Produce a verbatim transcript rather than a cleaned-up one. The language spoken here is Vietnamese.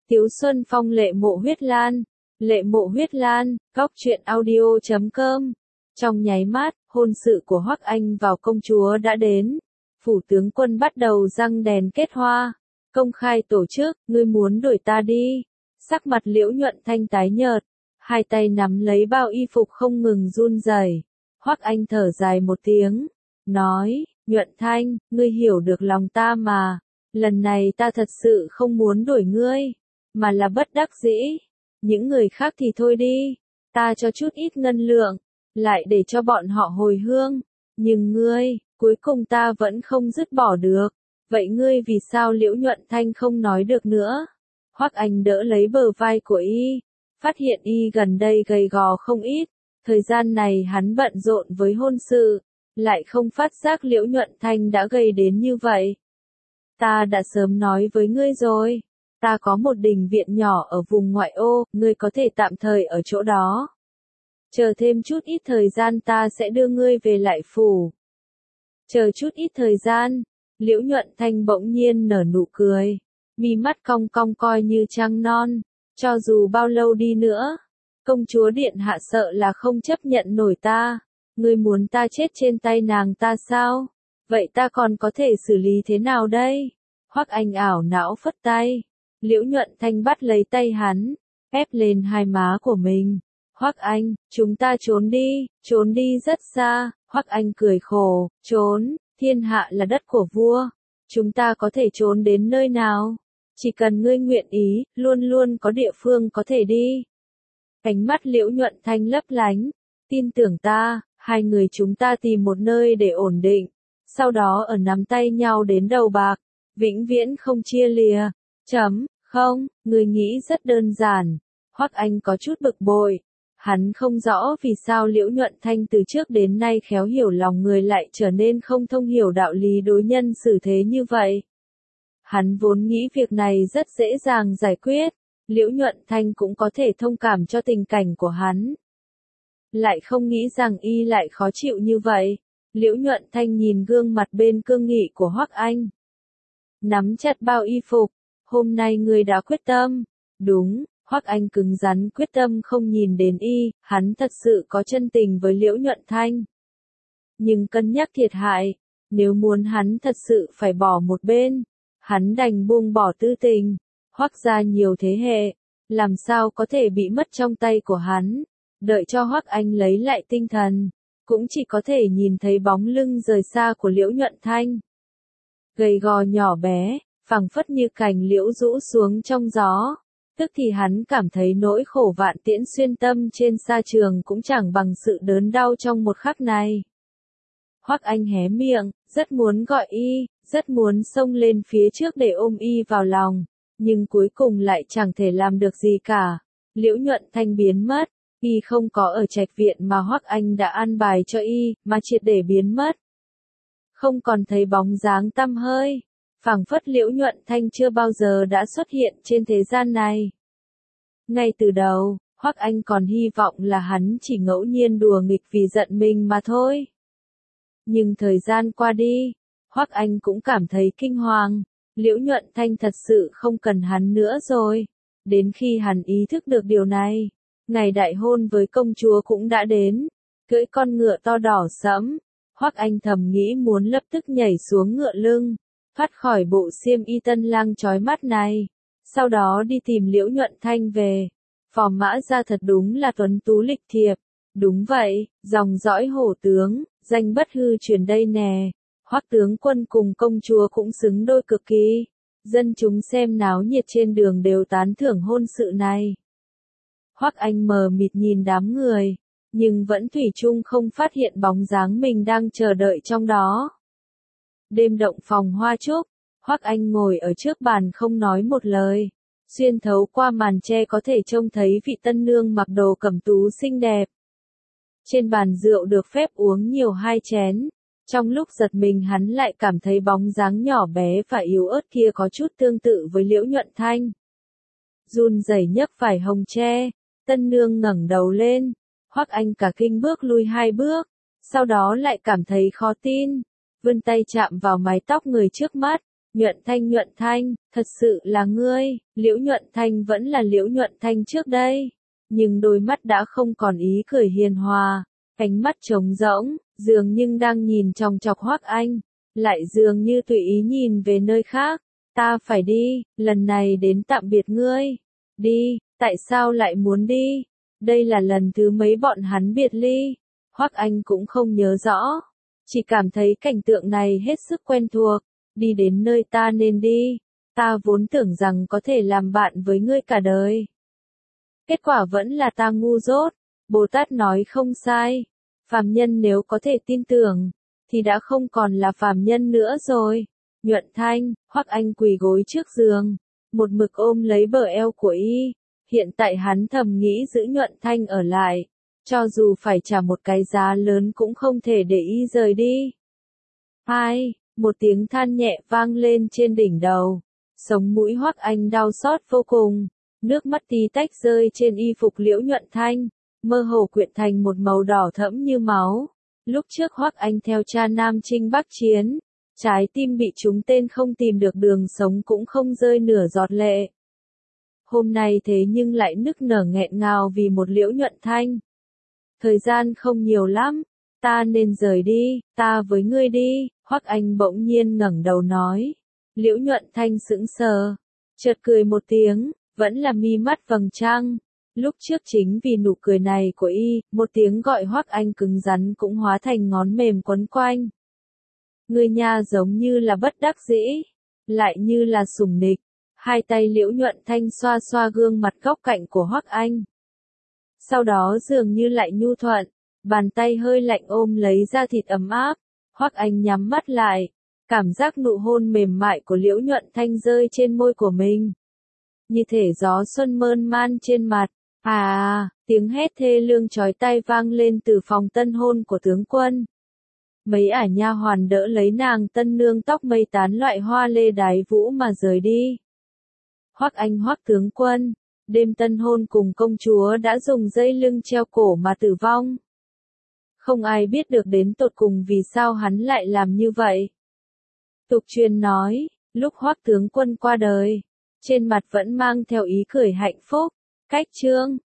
Tiếu Xuân Phong Lệ Mộ Huyết Lan, Lệ Mộ Huyết Lan, góc truyện audio chấm com. Trong nháy mắt, hôn sự của Hoắc Anh vào công chúa đã đến. Phủ tướng quân bắt đầu răng đèn kết hoa, công khai tổ chức, ngươi muốn đuổi ta đi. Sắc mặt Liễu Nhuận Thanh tái nhợt, hai tay nắm lấy bao y phục không ngừng run rẩy. Hoắc Anh thở dài một tiếng, nói, Nhuận Thanh, ngươi hiểu được lòng ta mà. Lần này ta thật sự không muốn đuổi ngươi, mà là bất đắc dĩ. Những người khác thì thôi đi, ta cho chút ít ngân lượng, lại để cho bọn họ hồi hương. Nhưng ngươi, cuối cùng ta vẫn không dứt bỏ được. Vậy ngươi vì sao Liễu Nhuận Thanh không nói được nữa? Hoắc Anh đỡ lấy bờ vai của y, phát hiện y gần đây gầy gò không ít. Thời gian này hắn bận rộn với hôn sự, lại không phát giác Liễu Nhuận Thanh đã gầy đến như vậy. Ta đã sớm nói với ngươi rồi, ta có một đình viện nhỏ ở vùng ngoại ô, ngươi có thể tạm thời ở chỗ đó. Chờ thêm chút ít thời gian ta sẽ đưa ngươi về lại phủ. Chờ chút ít thời gian, Liễu Nhuận Thanh bỗng nhiên nở nụ cười, mi mắt cong cong coi như trăng non, cho dù bao lâu đi nữa, công chúa điện hạ sợ là không chấp nhận nổi ta, ngươi muốn ta chết trên tay nàng ta sao? Vậy ta còn có thể xử lý thế nào đây? Hoắc Anh ảo não phất tay, Liễu Nhuận Thanh bắt lấy tay hắn, ép lên hai má của mình. Hoắc Anh, chúng ta trốn đi, trốn đi rất xa. Hoắc Anh cười khổ, trốn, thiên hạ là đất của vua, chúng ta có thể trốn đến nơi nào? Chỉ cần ngươi nguyện ý, luôn luôn có địa phương có thể đi. Ánh mắt Liễu Nhuận Thanh lấp lánh, tin tưởng ta, hai người chúng ta tìm một nơi để ổn định, sau đó ở nắm tay nhau đến đầu bạc, vĩnh viễn không chia lìa. Chấm, không, người nghĩ rất đơn giản. Hoắc Anh có chút bực bội. Hắn không rõ vì sao Liễu Nhuận Thanh từ trước đến nay khéo hiểu lòng người lại trở nên không thông hiểu đạo lý đối nhân xử thế như vậy. Hắn vốn nghĩ việc này rất dễ dàng giải quyết, Liễu Nhuận Thanh cũng có thể thông cảm cho tình cảnh của hắn. Lại không nghĩ rằng y lại khó chịu như vậy. Liễu Nhuận Thanh nhìn gương mặt bên cương nghị của Hoắc Anh, nắm chặt bao y phục, hôm nay ngươi đã quyết tâm. Đúng. Hoắc Anh cứng rắn quyết tâm không nhìn đến y, hắn thật sự có chân tình với Liễu Nhuận Thanh. Nhưng cân nhắc thiệt hại, nếu muốn hắn thật sự phải bỏ một bên, hắn đành buông bỏ tư tình. Hoắc gia nhiều thế hệ, làm sao có thể bị mất trong tay của hắn. Đợi cho Hoắc Anh lấy lại tinh thần, cũng chỉ có thể nhìn thấy bóng lưng rời xa của Liễu Nhuận Thanh. Gầy gò nhỏ bé, phẳng phất như cành liễu rũ xuống trong gió. Tức thì hắn cảm thấy nỗi khổ vạn tiễn xuyên tâm trên sa trường cũng chẳng bằng sự đớn đau trong một khắc này. Hoắc Anh hé miệng, rất muốn gọi y, rất muốn xông lên phía trước để ôm y vào lòng, nhưng cuối cùng lại chẳng thể làm được gì cả. Liễu Nhuận Thanh biến mất, y không có ở trạch viện mà Hoắc Anh đã an bài cho y, mà triệt để biến mất. Không còn thấy bóng dáng tăm hơi. Phảng phất Liễu Nhuận Thanh chưa bao giờ đã xuất hiện trên thế gian này. Ngay từ đầu, Hoắc Anh còn hy vọng là hắn chỉ ngẫu nhiên đùa nghịch vì giận mình mà thôi. Nhưng thời gian qua đi, Hoắc Anh cũng cảm thấy kinh hoàng, Liễu Nhuận Thanh thật sự không cần hắn nữa rồi. Đến khi hắn ý thức được điều này, ngày đại hôn với công chúa cũng đã đến, cưỡi con ngựa to đỏ sẫm, Hoắc Anh thầm nghĩ muốn lập tức nhảy xuống ngựa lưng, thoát khỏi bộ xiêm y tân lang chói mắt này, sau đó đi tìm Liễu Nhuận Thanh về. Phò Mã Gia thật đúng là tuấn tú lịch thiệp. Đúng vậy, dòng dõi hổ tướng, danh bất hư truyền đây nè. Hoắc tướng quân cùng công chúa cũng xứng đôi cực kỳ. Dân chúng xem náo nhiệt trên đường đều tán thưởng hôn sự này. Hoắc Anh mờ mịt nhìn đám người, nhưng vẫn thủy chung không phát hiện bóng dáng mình đang chờ đợi trong đó. Đêm động phòng hoa trúc, Hoắc Anh ngồi ở trước bàn không nói một lời, xuyên thấu qua màn tre có thể trông thấy vị tân nương mặc đồ cẩm tú xinh đẹp. Trên bàn rượu được phép uống nhiều hai chén, trong lúc giật mình hắn lại cảm thấy bóng dáng nhỏ bé và yếu ớt kia có chút tương tự với Liễu Nhuận Thanh. Run rẩy nhấc phải hồng tre, tân nương ngẩng đầu lên, Hoắc Anh cả kinh bước lui hai bước, sau đó lại cảm thấy khó tin. Vươn tay chạm vào mái tóc người trước mắt, Nhuận Thanh Nhuận Thanh, thật sự là ngươi, Liễu Nhuận Thanh vẫn là Liễu Nhuận Thanh trước đây. Nhưng đôi mắt đã không còn ý cười hiền hòa, ánh mắt trống rỗng, dường như đang nhìn chòng chọc Hoắc Anh, lại dường như tùy ý nhìn về nơi khác. Ta phải đi, lần này đến tạm biệt ngươi. Đi, tại sao lại muốn đi? Đây là lần thứ mấy bọn hắn biệt ly. Hoắc Anh cũng không nhớ rõ, chỉ cảm thấy cảnh tượng này hết sức quen thuộc. Đi đến nơi ta nên đi, ta vốn tưởng rằng có thể làm bạn với ngươi cả đời. Kết quả vẫn là ta ngu dốt. Bồ Tát nói không sai, phàm nhân nếu có thể tin tưởng, thì đã không còn là phàm nhân nữa rồi. Nhuận Thanh, Hoắc Anh quỳ gối trước giường, một mực ôm lấy bờ eo của y. Hiện tại hắn thầm nghĩ giữ Nhuận Thanh ở lại, cho dù phải trả một cái giá lớn cũng không thể để y rời đi. Hai, một tiếng than nhẹ vang lên trên đỉnh đầu, sống mũi Hoắc Anh đau xót vô cùng, nước mắt tí tách rơi trên y phục Liễu Nhuận Thanh, mơ hồ quyện thành một màu đỏ thẫm như máu. Lúc trước Hoắc Anh theo cha Nam chinh Bắc chiến, trái tim bị trúng tên không tìm được đường sống cũng không rơi nửa giọt lệ. Hôm nay thế nhưng lại nức nở nghẹn ngào vì một Liễu Nhuận Thanh. Thời gian không nhiều lắm, ta nên rời đi, ta với ngươi đi. Hoắc Anh bỗng nhiên ngẩng đầu nói. Liễu Nhuận Thanh sững sờ, chợt cười một tiếng, vẫn là mi mắt vầng trăng. Lúc trước chính vì nụ cười này của y, một tiếng gọi Hoắc Anh cứng rắn cũng hóa thành ngón mềm quấn quanh. Ngươi nha, giống như là bất đắc dĩ, lại như là sủng nịch. Hai tay Liễu Nhuận Thanh xoa xoa gương mặt góc cạnh của Hoắc Anh. Sau đó dường như lại nhu thuận, bàn tay hơi lạnh ôm lấy da thịt ấm áp. Hoắc Anh nhắm mắt lại, cảm giác nụ hôn mềm mại của Liễu Nhuận Thanh rơi trên môi của mình. Như thể gió xuân mơn man trên mặt. À, tiếng hét thê lương chói tai vang lên từ phòng tân hôn của tướng quân. Mấy ả nha hoàn đỡ lấy nàng tân nương tóc mây tán loại hoa lê đái vũ mà rời đi. Hoắc Anh Hoắc tướng quân, đêm tân hôn cùng công chúa đã dùng dây lưng treo cổ mà tử vong. Không ai biết được đến tột cùng vì sao hắn lại làm như vậy. Tục truyền nói, lúc Hoắc tướng quân qua đời, trên mặt vẫn mang theo ý cười hạnh phúc. Cách chương